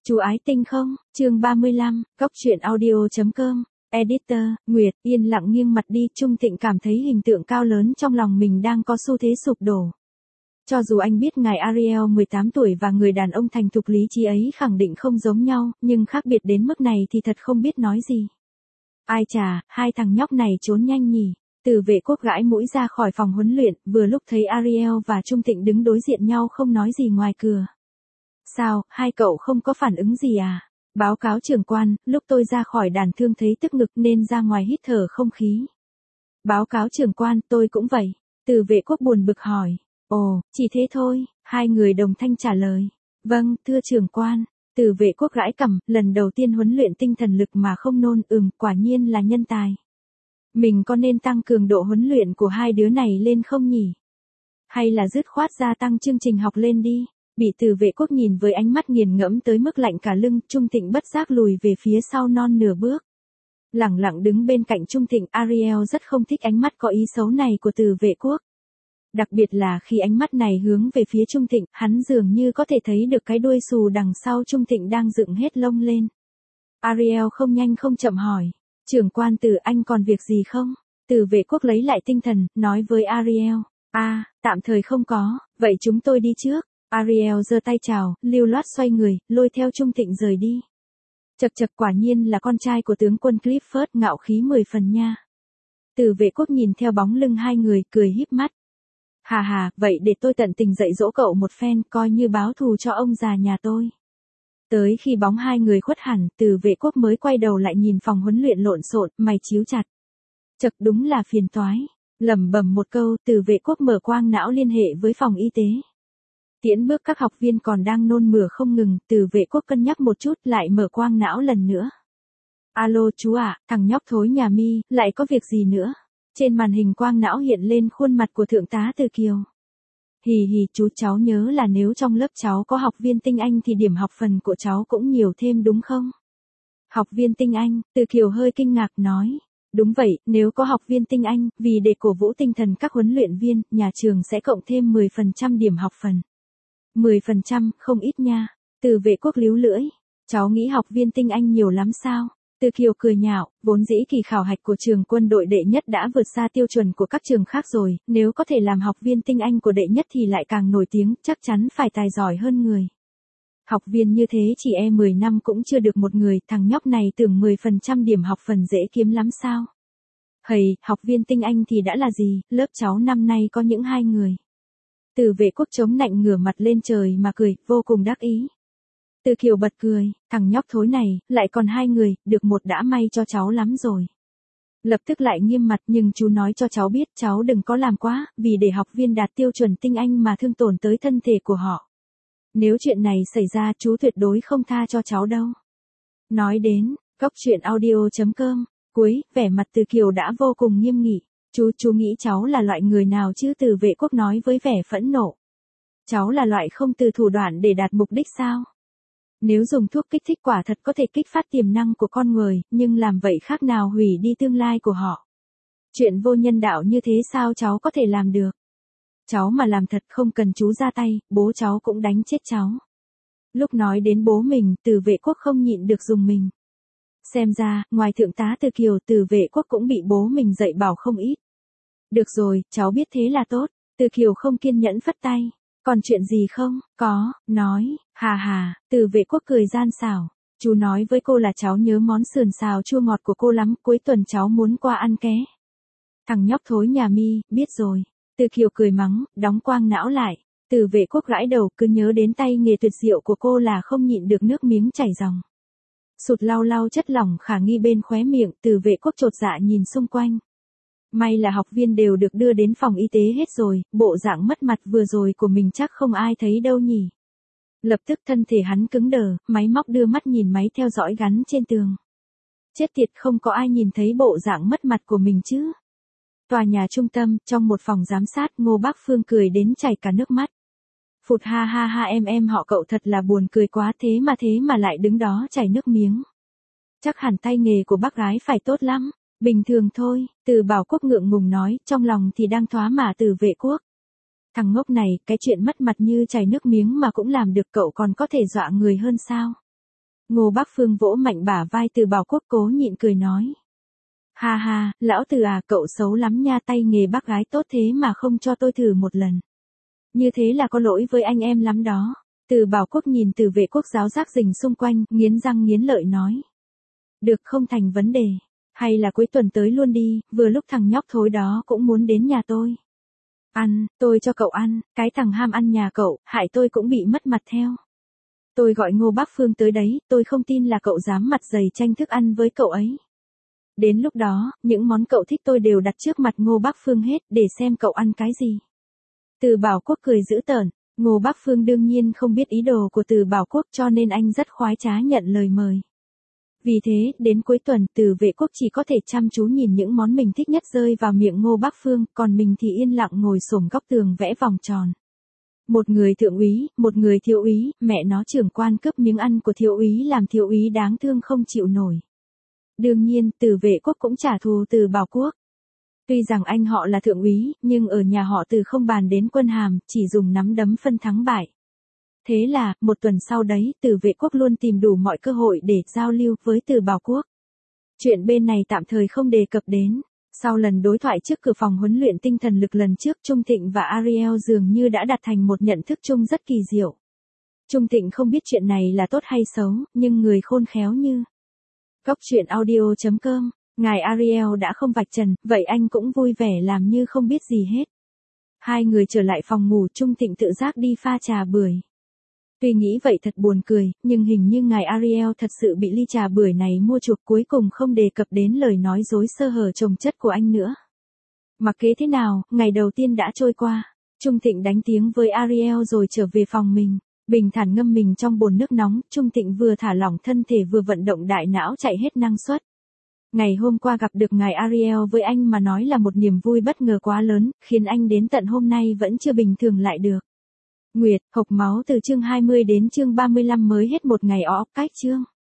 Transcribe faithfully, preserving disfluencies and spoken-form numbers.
Chú ái tinh không, chương ba mươi lăm, góc truyện audio.com, editor, Nguyệt, yên lặng nghiêng mặt đi, Trung Thịnh cảm thấy hình tượng cao lớn trong lòng mình đang có xu thế sụp đổ. Cho dù anh biết ngài Ariel mười tám tuổi và người đàn ông thành thục lý trí ấy khẳng định không giống nhau, nhưng khác biệt đến mức này thì thật không biết nói gì. Ai chà, hai thằng nhóc này trốn nhanh nhỉ. Từ Vệ Quốc gãi mũi ra khỏi phòng huấn luyện, vừa lúc thấy Ariel và Trung Thịnh đứng đối diện nhau không nói gì ngoài cửa. Sao, hai cậu không có phản ứng gì à? Báo cáo trưởng quan, lúc tôi ra khỏi đàn thương thấy tức ngực nên ra ngoài hít thở không khí. Báo cáo trưởng quan, tôi cũng vậy. Từ Vệ Quốc buồn bực hỏi. Ồ, chỉ thế thôi, hai người đồng thanh trả lời. Vâng, thưa trưởng quan. Từ Vệ Quốc gãi cằm, lần đầu tiên huấn luyện tinh thần lực mà không nôn, ừm, quả nhiên là nhân tài. Mình có nên tăng cường độ huấn luyện của hai đứa này lên không nhỉ? Hay là dứt khoát gia tăng chương trình học lên đi? Bị Từ Vệ Quốc nhìn với ánh mắt nghiền ngẫm tới mức lạnh cả lưng, Trung Thịnh bất giác lùi về phía sau non nửa bước. Lẳng lặng đứng bên cạnh Trung Thịnh, Ariel rất không thích ánh mắt có ý xấu này của Từ Vệ Quốc. Đặc biệt là khi ánh mắt này hướng về phía Trung Thịnh, hắn dường như có thể thấy được cái đuôi xù đằng sau Trung Thịnh đang dựng hết lông lên. Ariel không nhanh không chậm hỏi. Trưởng quan Từ, anh còn việc gì không? Từ Vệ Quốc lấy lại tinh thần, nói với Ariel. À, tạm thời không có, vậy chúng tôi đi trước. Ariel giơ tay chào, lưu loát xoay người, lôi theo Trung Thịnh rời đi. Chật chật, quả nhiên là con trai của tướng quân Clifford, ngạo khí mười phần nha. Từ Vệ Quốc nhìn theo bóng lưng hai người, cười híp mắt. Hà hà, vậy để tôi tận tình dạy dỗ cậu một phen, coi như báo thù cho ông già nhà tôi. Tới khi bóng hai người khuất hẳn, Từ Vệ Quốc mới quay đầu lại nhìn phòng huấn luyện lộn xộn, mày chíu chặt. Chật, đúng là phiền toái. Lẩm bẩm một câu, Từ Vệ Quốc mở quang não liên hệ với phòng y tế. Tiễn bước các học viên còn đang nôn mửa không ngừng, Từ Vệ Quốc cân nhắc một chút lại mở quang não lần nữa. Alo chú ạ, thằng nhóc thối nhà mi, lại có việc gì nữa? Trên màn hình quang não hiện lên khuôn mặt của thượng tá Từ Kiều. Hì hì, chú cháu nhớ là nếu trong lớp cháu có học viên tinh Anh thì điểm học phần của cháu cũng nhiều thêm đúng không? Học viên tinh Anh, Từ Kiều hơi kinh ngạc nói. Đúng vậy, nếu có học viên tinh Anh, vì để cổ vũ tinh thần các huấn luyện viên, nhà trường sẽ cộng thêm mười phần trăm điểm học phần. mười phần trăm, không ít nha. Từ Vệ Quốc líu lưỡi. Cháu nghĩ học viên tinh Anh nhiều lắm sao? Từ Kiều cười nhạo, vốn dĩ kỳ khảo hạch của trường quân đội đệ nhất đã vượt xa tiêu chuẩn của các trường khác rồi, nếu có thể làm học viên tinh Anh của đệ nhất thì lại càng nổi tiếng, chắc chắn phải tài giỏi hơn người. Học viên như thế chỉ e mười năm cũng chưa được một người, thằng nhóc này tưởng mười phần trăm điểm học phần dễ kiếm lắm sao? Hầy, học viên tinh Anh thì đã là gì, lớp cháu năm nay có những hai người. Từ Vệ Quốc chống nạnh ngửa mặt lên trời mà cười, vô cùng đắc ý. Từ Kiều bật cười, thằng nhóc thối này, lại còn hai người, được một đã may cho cháu lắm rồi. Lập tức lại nghiêm mặt, nhưng chú nói cho cháu biết cháu đừng có làm quá, vì để học viên đạt tiêu chuẩn tinh Anh mà thương tổn tới thân thể của họ. Nếu chuyện này xảy ra chú tuyệt đối không tha cho cháu đâu. Nói đến, góc truyện audio.com, cuối, vẻ mặt Từ Kiều đã vô cùng nghiêm nghị. Chú, chú nghĩ cháu là loại người nào chứ? Từ Vệ Quốc nói với vẻ phẫn nộ. Cháu là loại không từ thủ đoạn để đạt mục đích sao? Nếu dùng thuốc kích thích quả thật có thể kích phát tiềm năng của con người, nhưng làm vậy khác nào hủy đi tương lai của họ. Chuyện vô nhân đạo như thế sao cháu có thể làm được? Cháu mà làm thật không cần chú ra tay, bố cháu cũng đánh chết cháu. Lúc nói đến bố mình, Từ Vệ Quốc không nhịn được dùng mình. Xem ra, ngoài thượng tá Từ Kiều, Từ Vệ Quốc cũng bị bố mình dạy bảo không ít. Được rồi, cháu biết thế là tốt. Từ Kiều không kiên nhẫn phất tay. Còn chuyện gì không? Có, nói, hà hà, Từ Vệ Quốc cười gian xảo. Chú nói với cô là cháu nhớ món sườn xào chua ngọt của cô lắm, cuối tuần cháu muốn qua ăn ké. Thằng nhóc thối nhà mi, biết rồi. Từ Kiều cười mắng, đóng quang não lại. Từ Vệ Quốc gãi đầu, cứ nhớ đến tay nghề tuyệt diệu của cô là không nhịn được nước miếng chảy ròng. Sụt lau lau chất lỏng khả nghi bên khóe miệng, Từ Vệ Quốc chột dạ nhìn xung quanh. May là học viên đều được đưa đến phòng y tế hết rồi, bộ dạng mất mặt vừa rồi của mình chắc không ai thấy đâu nhỉ. Lập tức thân thể hắn cứng đờ, máy móc đưa mắt nhìn máy theo dõi gắn trên tường. Chết tiệt, không có ai nhìn thấy bộ dạng mất mặt của mình chứ. Tòa nhà trung tâm, trong một phòng giám sát, Ngô Bác Phương cười đến chảy cả nước mắt. Phụt ha ha ha, em em họ cậu thật là buồn cười quá, thế mà thế mà lại đứng đó chảy nước miếng. Chắc hẳn tay nghề của bác gái phải tốt lắm. Bình thường thôi, Từ Bảo Quốc ngượng ngùng nói, trong lòng thì đang thoá mạ Từ Vệ Quốc. Thằng ngốc này, cái chuyện mất mặt như chảy nước miếng mà cũng làm được, cậu còn có thể dọa người hơn sao? Ngô Bác Phương vỗ mạnh bả vai Từ Bảo Quốc cố nhịn cười nói. Ha ha, lão Từ à, cậu xấu lắm nha, tay nghề bác gái tốt thế mà không cho tôi thử một lần. Như thế là có lỗi với anh em lắm đó. Từ Bảo Quốc nhìn Từ Vệ Quốc giáo giác rình xung quanh, nghiến răng nghiến lợi nói. Được, không thành vấn đề. Hay là cuối tuần tới luôn đi, vừa lúc thằng nhóc thối đó cũng muốn đến nhà tôi. Ăn, tôi cho cậu ăn, cái thằng ham ăn nhà cậu, hại tôi cũng bị mất mặt theo. Tôi gọi Ngô Bác Phương tới đấy, tôi không tin là cậu dám mặt dày tranh thức ăn với cậu ấy. Đến lúc đó, những món cậu thích tôi đều đặt trước mặt Ngô Bác Phương hết, để xem cậu ăn cái gì. Từ Bảo Quốc cười dữ tợn, Ngô Bác Phương đương nhiên không biết ý đồ của Từ Bảo Quốc cho nên anh rất khoái trá nhận lời mời. Vì thế, đến cuối tuần, Từ Vệ Quốc chỉ có thể chăm chú nhìn những món mình thích nhất rơi vào miệng Ngô Bác Phương, còn mình thì yên lặng ngồi xổm góc tường vẽ vòng tròn. Một người thượng úy, một người thiếu úy, mẹ nó trưởng quan cướp miếng ăn của thiếu úy làm thiếu úy đáng thương không chịu nổi. Đương nhiên, Từ Vệ Quốc cũng trả thù Từ Bảo Quốc. Tuy rằng anh họ là thượng úy, nhưng ở nhà họ Từ không bàn đến quân hàm, chỉ dùng nắm đấm phân thắng bại. Thế là, một tuần sau đấy, Từ Vệ Quốc luôn tìm đủ mọi cơ hội để giao lưu với Từ Bảo Quốc. Chuyện bên này tạm thời không đề cập đến. Sau lần đối thoại trước cửa phòng huấn luyện tinh thần lực lần trước, Trung Thịnh và Ariel dường như đã đạt thành một nhận thức chung rất kỳ diệu. Trung Thịnh không biết chuyện này là tốt hay xấu, nhưng người khôn khéo như Góc truyện audio chấm com, ngài Ariel đã không vạch trần, vậy anh cũng vui vẻ làm như không biết gì hết. Hai người trở lại phòng ngủ, Trung Thịnh tự giác đi pha trà bưởi. Tuy nghĩ vậy thật buồn cười, nhưng hình như ngài Ariel thật sự bị ly trà bưởi này mua chuộc, cuối cùng không đề cập đến lời nói dối sơ hở chồng chất của anh nữa. Mặc kệ thế nào, ngày đầu tiên đã trôi qua. Trung Thịnh đánh tiếng với Ariel rồi trở về phòng mình. Bình thản ngâm mình trong bồn nước nóng, Trung Thịnh vừa thả lỏng thân thể vừa vận động đại não chạy hết năng suất. Ngày hôm qua gặp được ngài Ariel với anh mà nói là một niềm vui bất ngờ quá lớn, khiến anh đến tận hôm nay vẫn chưa bình thường lại được. Nguyệt, hộc máu từ chương hai mươi đến chương ba mươi lăm mới hết một ngày ó cách chương.